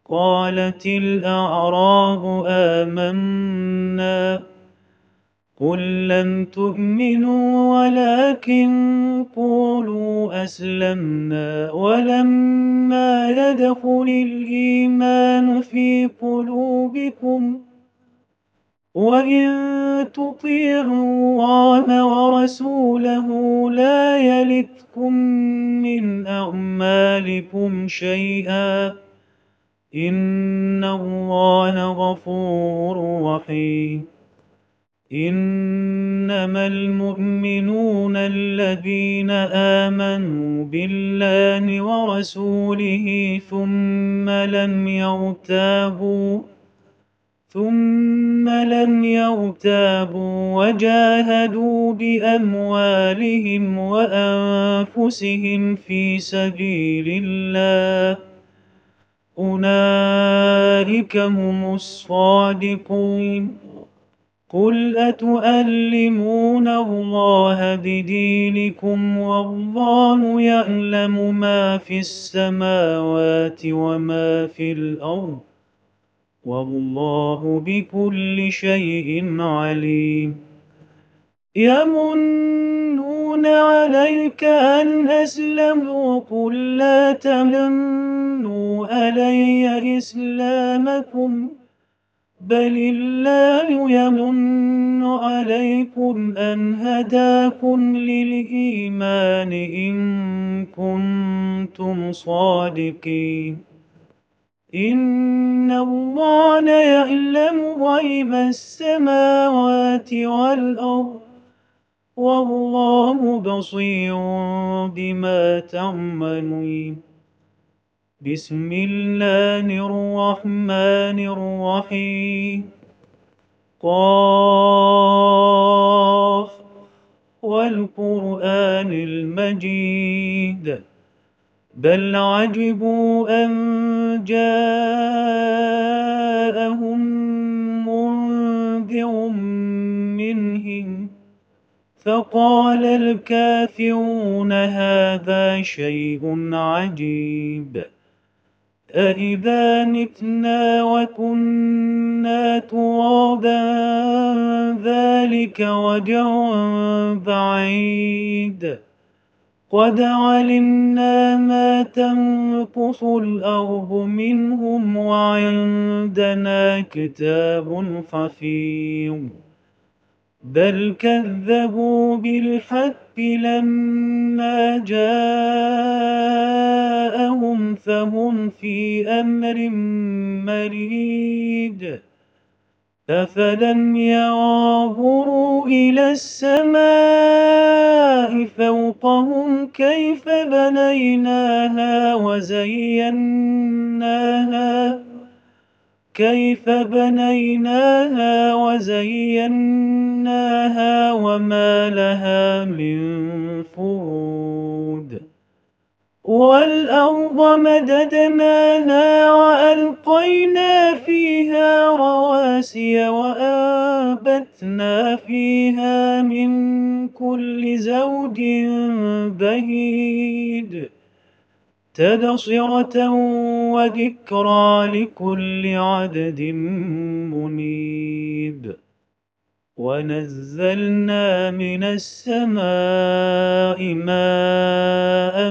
قالت الأعراب آمنا قل لم تؤمنوا ولكن قولوا أسلمنا ولما يدخل الإيمان في قلوبكم وإن تطيعوا الله ورسوله لا يلتكم من أعمالكم شيئا إن الله غفور رحيم. إنما المؤمنون الذين آمنوا بالله ورسوله ثم لم يرتابوا وجاهدوا بأموالهم وأنفسهم في سبيل الله أولئك هم الصادقون. قل أتؤلمون الله بدينكم والله يعلم ما في السماوات وما في الأرض والله بكل شيء عليم. يمنون عليك أن أسلموا قل لا تمنوا علي إسلامكم بل الله يمن عليكم أن هداكم للإيمان إن كنتم صادقين. إن الله يعلم غيب السماوات والأرض والله بصير بما تعملون. بسم الله الرحمن الرحيم. قاف والقرآن المجيد بل عجبوا أن جاءهم منذر منهم فقال الكافرون هذا شيء عجيب أإذا متنا وكنا ترابا ذلك رجع بعيد قد علمنا ما تنقص الأرض منهم وعندنا كتاب حفيظ بل كذبوا بالحق لما جاءهم فهم في أمر مريج أفلم ينظروا إلى السماء فوقهم كيف بنيناها وزيناها وما لها من فروج والأرض مددناها وألقينا فيها رواسي وأنبتنا فيها من كل زوج بهيج تبصرة وذكرى لكل عبد منيب. ونزلنا من السماء ماء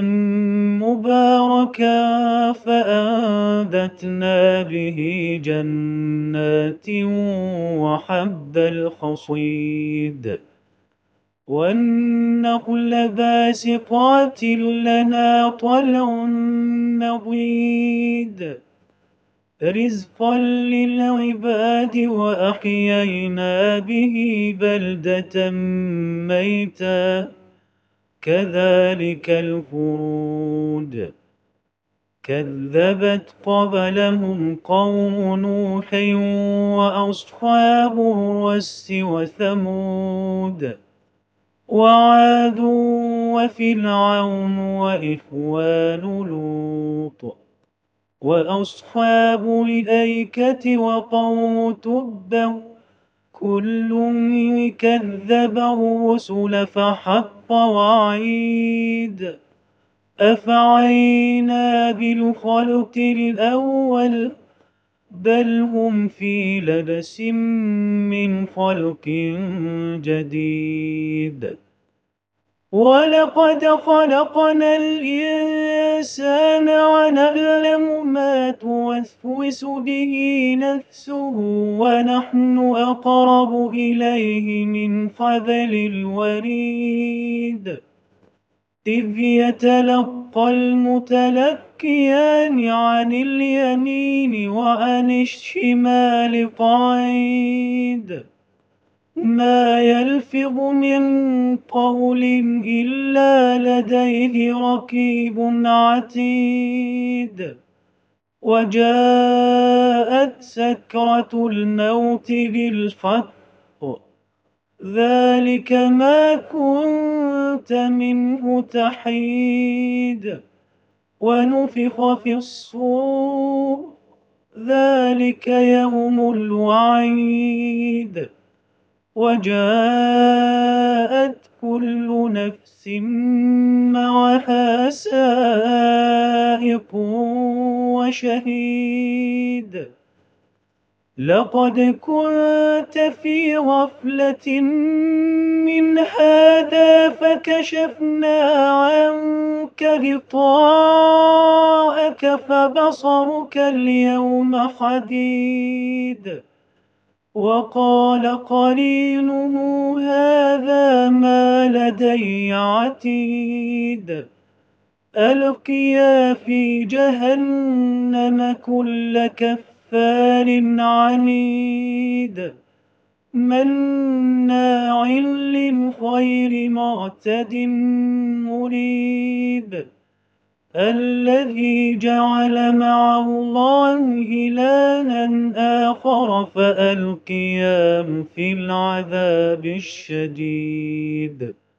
مباركا فأنبتنا به جنات وحب الحصيد والنخل باسقات لها طلع نضيد رزقا للعباد وأحيينا به بلدة ميتا كذلك الخروج كذبت قبلهم قوم نوح وأصحاب الرس وثمود وعاد وفرعون وإخوان لوط وأصحاب الأيكة وقوم تبع كل كذب الرسل فحق وعيد أفعينا بالخلق الأول بل هم في لبس من خلق جديد. ولقد خلقنا الإنسان ونعلم ما توسوس به نفسه ونحن أقرب إليه من حبل الوريد. إذ يتلقى المتلقيان عن اليمين وعن الشمال قعيد. ما يلفظ من قول إلا لديه رقيب عتيد. وجاءت سكرة الموت بالحق ذلك ما كنت منه تحيد. ونفخ في الصور ذلك يوم الوعيد. وجاءت كل نفس معها سائق وشهيد. لقد كنت في غفلة من هذا فكشفنا عنك غطاءك فبصرك اليوم حديد. وقال قرينه هذا ما لدي عتيد. ألقيا في جهنم كل كفار عنيد مناع للخير معتد مريب. الذي جعل مع الله إلها آخر فألقياه في العذاب الشديد.